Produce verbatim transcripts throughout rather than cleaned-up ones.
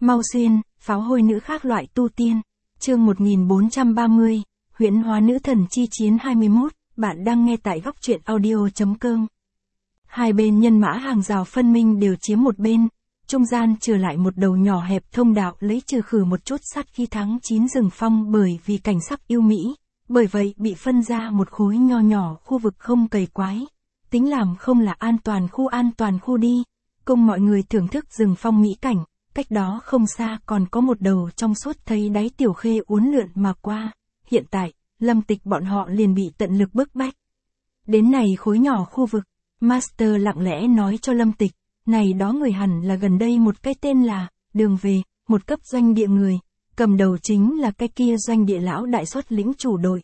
Mau xuyên, pháo hôi nữ khác loại tu tiên. Chương một nghìn bốn trăm ba mươi, huyễn hóa nữ thần chi chiến hai mươi mốt, bạn đang nghe tại góc truyện audio.com. Hai bên nhân mã hàng rào phân minh đều chiếm một bên, trung gian trừ lại một đầu nhỏ hẹp thông đạo lấy trừ khử một chút sát khi tháng chín rừng phong bởi vì cảnh sắc yêu mỹ, bởi vậy bị phân ra một khối nho nhỏ khu vực không cầy quái. Tính làm không là an toàn khu an toàn khu đi, cùng mọi người thưởng thức rừng phong mỹ cảnh. Cách đó không xa còn có một đầu trong suốt thấy đáy tiểu khê uốn lượn mà qua. Hiện tại, Lâm Tịch bọn họ liền bị tận lực bức bách. Đến này khối nhỏ khu vực, Master lặng lẽ nói cho Lâm Tịch, này đó người hẳn là gần đây một cái tên là, đường về, một cấp doanh địa người, cầm đầu chính là cái kia doanh địa lão đại xuất lĩnh chủ đội.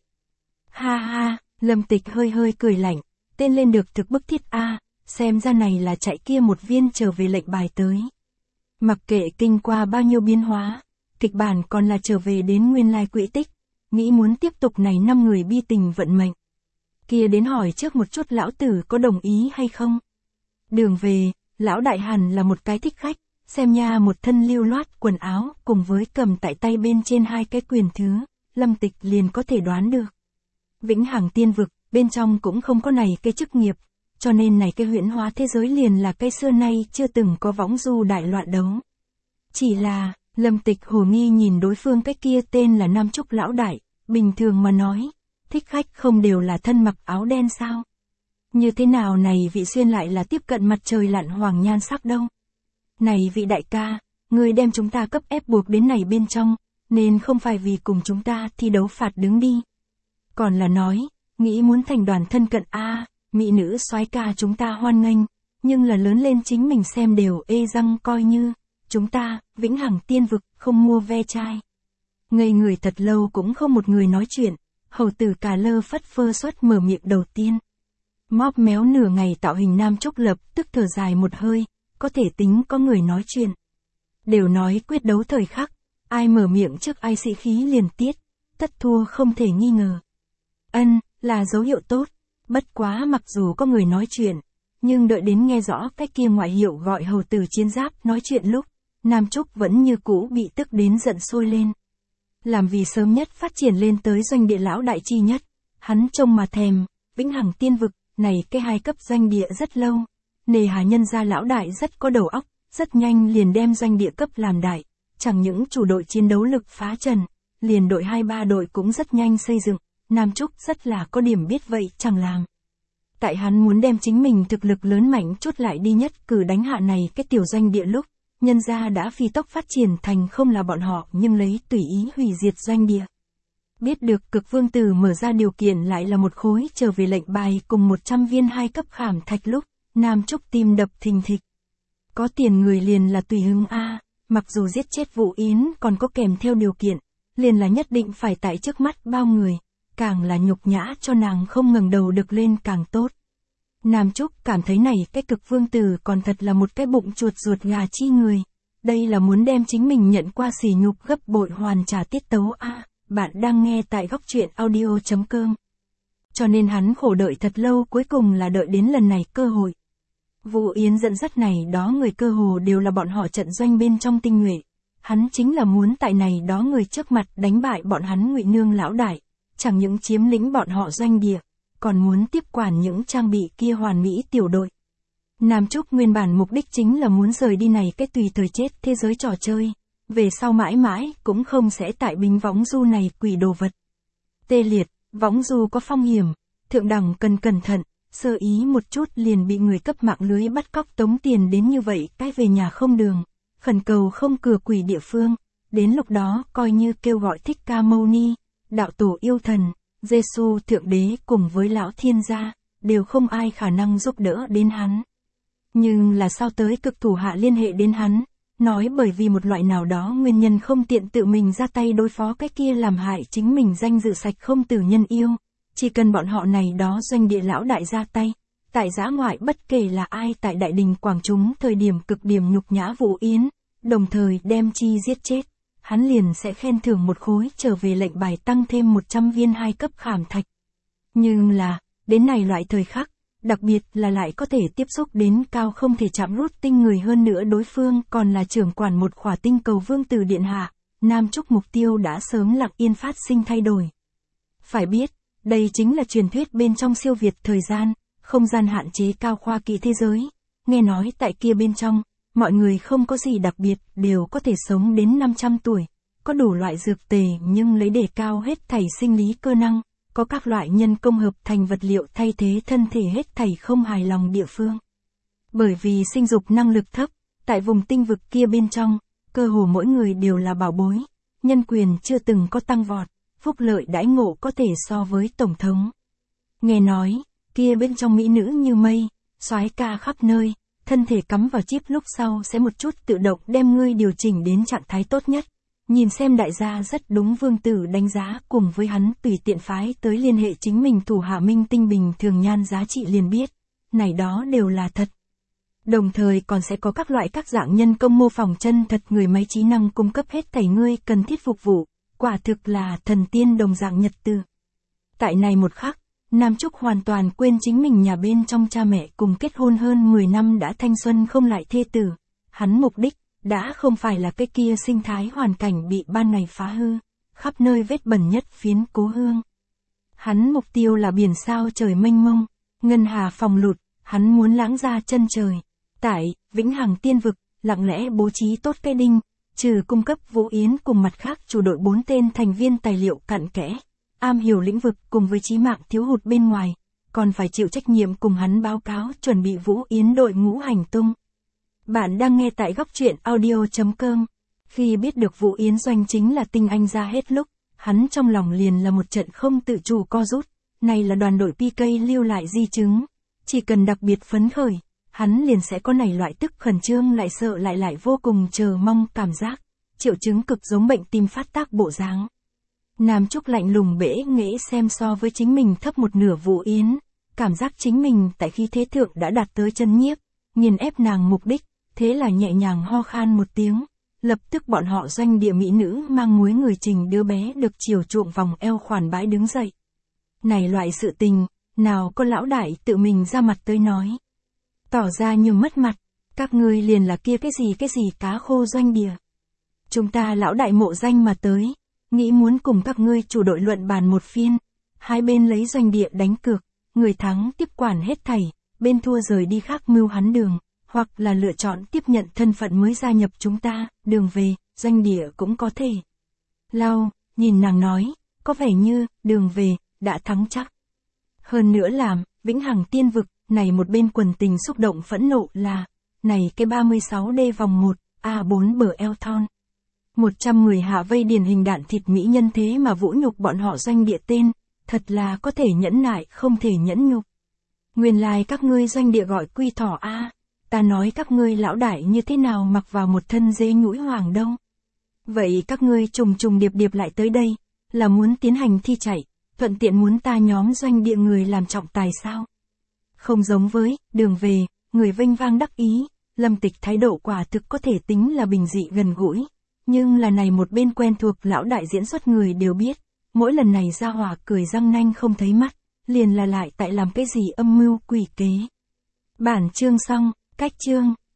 Ha ha, Lâm Tịch hơi hơi cười lạnh, tên lên được thực bức thiết a, xem ra này là chạy kia một viên trở về lệnh bài tới. Mặc kệ kinh qua bao nhiêu biến hóa, kịch bản còn là trở về đến nguyên lai quỹ tích, nghĩ muốn tiếp tục này năm người bi tình vận mệnh. Kia đến hỏi trước một chút lão tử có đồng ý hay không? Đường về, lão đại hẳn là một cái thích khách, xem nha một thân lưu loát quần áo cùng với cầm tại tay bên trên hai cái quyền thứ, Lâm Tịch liền có thể đoán được. Vĩnh hằng tiên vực, bên trong cũng không có này cái chức nghiệp, cho nên này cái huyễn hóa thế giới liền là cái xưa nay chưa từng có võng du đại loạn đấu. Chỉ là, Lâm Tịch hồ nghi nhìn đối phương cái kia tên là Nam Trúc lão đại, bình thường mà nói, thích khách không đều là thân mặc áo đen sao? Như thế nào này vị xuyên lại là tiếp cận mặt trời lặn hoàng nhan sắc đâu? Này vị đại ca, người đem chúng ta cấp ép buộc đến này bên trong, nên không phải vì cùng chúng ta thi đấu phạt đứng đi. Còn là nói, nghĩ muốn thành đoàn thân cận a à, mỹ nữ soái ca chúng ta hoan nghênh, nhưng là lớn lên chính mình xem đều ê răng coi như, chúng ta, vĩnh hằng tiên vực, không mua ve chai. Ngây người thật lâu cũng không một người nói chuyện, hầu tử cà lơ phất phơ xuất mở miệng đầu tiên. Móp méo nửa ngày tạo hình Nam Trúc lập tức thở dài một hơi, có thể tính có người nói chuyện. Đều nói quyết đấu thời khắc, ai mở miệng trước ai sĩ khí liền tiết, tất thua không thể nghi ngờ. Ân, là dấu hiệu tốt. Bất quá mặc dù có người nói chuyện, nhưng đợi đến nghe rõ cái kia ngoại hiệu gọi hầu tử chiến giáp nói chuyện lúc, Nam Trúc vẫn như cũ bị tức đến giận sôi lên. Làm vì sớm nhất phát triển lên tới doanh địa lão đại chi nhất, hắn trông mà thèm, vĩnh hằng tiên vực, này cái hai cấp doanh địa rất lâu, nề hà nhân gia lão đại rất có đầu óc, rất nhanh liền đem doanh địa cấp làm đại, chẳng những chủ đội chiến đấu lực phá trần, liền đội hai ba đội cũng rất nhanh xây dựng. Nam Trúc rất là có điểm biết vậy chẳng làm. Tại hắn muốn đem chính mình thực lực lớn mạnh chút lại đi nhất cử đánh hạ này cái tiểu doanh địa lúc, nhân gia đã phi tốc phát triển thành không là bọn họ nhưng lấy tùy ý hủy diệt doanh địa. Biết được cực vương tử mở ra điều kiện lại là một khối trở về lệnh bài cùng một trăm viên hai cấp khảm thạch lúc, Nam Trúc tim đập thình thịch. Có tiền người liền là tùy hứng a, mặc dù giết chết Vũ Yến còn có kèm theo điều kiện, liền là nhất định phải tại trước mắt bao người. Càng là nhục nhã cho nàng không ngẩng đầu được lên càng tốt. Nam Trúc cảm thấy này cái cực vương tử còn thật là một cái bụng chuột ruột gà chi người. Đây là muốn đem chính mình nhận qua sỉ nhục gấp bội hoàn trả tiết tấu a. À, bạn đang nghe tại góc truyện audio.com. Cho nên hắn khổ đợi thật lâu cuối cùng là đợi đến lần này cơ hội. Vũ Yến dẫn dắt này đó người cơ hồ đều là bọn họ trận doanh bên trong tinh nhuệ. Hắn chính là muốn tại này đó người trước mặt đánh bại bọn hắn Ngụy Nương lão đại. Chẳng những chiếm lĩnh bọn họ doanh địa, còn muốn tiếp quản những trang bị kia hoàn mỹ tiểu đội. Nam Trúc nguyên bản mục đích chính là muốn rời đi này cái tùy thời chết thế giới trò chơi, về sau mãi mãi cũng không sẽ tại binh võng du này quỷ đồ vật. Tê liệt, võng du có phong hiểm, thượng đẳng cần cẩn thận, sơ ý một chút liền bị người cấp mạng lưới bắt cóc tống tiền đến như vậy cái về nhà không đường, khẩn cầu không cửa quỷ địa phương, đến lúc đó coi như kêu gọi Thích Ca Mâu Ni. Đạo tổ yêu thần, Giê-xu thượng đế cùng với lão thiên gia, đều không ai khả năng giúp đỡ đến hắn. Nhưng là sao tới cực thủ hạ liên hệ đến hắn, nói bởi vì một loại nào đó nguyên nhân không tiện tự mình ra tay đối phó cái kia làm hại chính mình danh dự sạch không từ nhân yêu, chỉ cần bọn họ này đó doanh địa lão đại ra tay, tại giã ngoại bất kể là ai tại đại đình quảng chúng thời điểm cực điểm nhục nhã Vũ Yến, đồng thời đem chi giết chết. Hắn liền sẽ khen thưởng một khối trở về lệnh bài tăng thêm một trăm viên hai cấp khảm thạch. Nhưng là, đến này loại thời khắc, đặc biệt là lại có thể tiếp xúc đến cao không thể chạm rút tinh người, hơn nữa đối phương còn là trưởng quản một khỏa tinh cầu vương tử điện hạ, Nam Trúc mục tiêu đã sớm lặng yên phát sinh thay đổi. Phải biết, đây chính là truyền thuyết bên trong siêu việt thời gian, không gian hạn chế cao khoa kỹ thế giới. Nghe nói tại kia bên trong, mọi người không có gì đặc biệt, đều có thể sống đến năm trăm tuổi, có đủ loại dược tề nhưng lấy đề cao hết thảy sinh lý cơ năng, có các loại nhân công hợp thành vật liệu thay thế thân thể hết thảy không hài lòng địa phương. Bởi vì sinh dục năng lực thấp, tại vùng tinh vực kia bên trong, cơ hồ mỗi người đều là bảo bối, nhân quyền chưa từng có tăng vọt, phúc lợi đãi ngộ có thể so với tổng thống. Nghe nói, kia bên trong mỹ nữ như mây, soái ca khắp nơi, thân thể cắm vào chip lúc sau sẽ một chút tự động đem ngươi điều chỉnh đến trạng thái tốt nhất. Nhìn xem đại gia rất đúng, vương tử đánh giá cùng với hắn tùy tiện phái tới liên hệ chính mình thủ hạ minh tinh bình thường nhan giá trị liền biết, này đó đều là thật. Đồng thời còn sẽ có các loại các dạng nhân công mô phỏng chân thật người máy trí năng cung cấp hết thảy ngươi cần thiết phục vụ, quả thực là thần tiên đồng dạng nhật từ. Tại này một khắc, Nam Trúc hoàn toàn quên chính mình nhà bên trong cha mẹ cùng kết hôn hơn mười năm đã thanh xuân không lại thê tử, hắn mục đích đã không phải là cái kia sinh thái hoàn cảnh bị ban ngày phá hư, khắp nơi vết bẩn nhất phiến cố hương. Hắn mục tiêu là biển sao trời mênh mông, ngân hà phòng lụt, hắn muốn lãng ra chân trời. Tại Vĩnh Hằng Tiên Vực, lặng lẽ bố trí tốt cái đinh, trừ cung cấp Vũ Yến cùng mặt khác chủ đội bốn tên thành viên tài liệu cặn kẽ, am hiểu lĩnh vực cùng với chí mạng thiếu hụt bên ngoài, còn phải chịu trách nhiệm cùng hắn báo cáo chuẩn bị Vũ Yến đội ngũ hành tung. Bạn đang nghe tại góc truyện audio chấm com. Khi biết được Vũ Yến doanh chính là tinh anh ra hết lúc, hắn trong lòng liền là một trận không tự chủ co rút, này là đoàn đội pê ca lưu lại di chứng, chỉ cần đặc biệt phấn khởi, hắn liền sẽ có này loại tức khẩn trương lại sợ lại lại vô cùng chờ mong cảm giác, triệu chứng cực giống bệnh tim phát tác bộ dáng. Nam Trúc lạnh lùng bẽ nghễ xem so với chính mình thấp một nửa Vũ Yến, cảm giác chính mình tại khi thế thượng đã đạt tới chân nhiếp, nghiền ép nàng mục đích, thế là nhẹ nhàng ho khan một tiếng, lập tức bọn họ doanh địa mỹ nữ mang muối người trình đứa bé được chiều chuộng vòng eo khoản bãi đứng dậy. Này loại sự tình, nào có lão đại tự mình ra mặt tới nói. Tỏ ra như mất mặt, các ngươi liền là kia cái gì cái gì cá khô doanh địa. Chúng ta lão đại mộ danh mà tới, nghĩ muốn cùng các ngươi chủ đội luận bàn một phiên, hai bên lấy doanh địa đánh cược, người thắng tiếp quản hết thảy, bên thua rời đi khác mưu hắn đường, hoặc là lựa chọn tiếp nhận thân phận mới gia nhập chúng ta, đường về, doanh địa cũng có thể. Lau, nhìn nàng nói, có vẻ như, đường về, đã thắng chắc. Hơn nữa làm, Vĩnh Hằng Tiên Vực, này một bên quần tình xúc động phẫn nộ là, này cái ba mươi sáu D vòng một, A bốn bờ eo thon. một trăm người hạ vây điển hình đạn thịt mỹ nhân thế mà vũ nhục bọn họ doanh địa tên, thật là có thể nhẫn nại không thể nhẫn nhục. Nguyên lai like các ngươi doanh địa gọi quy thỏ A, ta nói các ngươi lão đại như thế nào mặc vào một thân dê nhũi hoàng đông. Vậy các ngươi trùng trùng điệp điệp lại tới đây, là muốn tiến hành thi chạy, thuận tiện muốn ta nhóm doanh địa người làm trọng tài sao? Không giống với, đường về, người vênh vang đắc ý, Lâm Tịch thái độ quả thực có thể tính là bình dị gần gũi. Nhưng là này một bên quen thuộc lão đại diễn xuất người đều biết, mỗi lần này ra hỏa cười răng nanh không thấy mắt, liền là lại tại làm cái gì âm mưu quỷ kế. Bản chương xong, cách chương.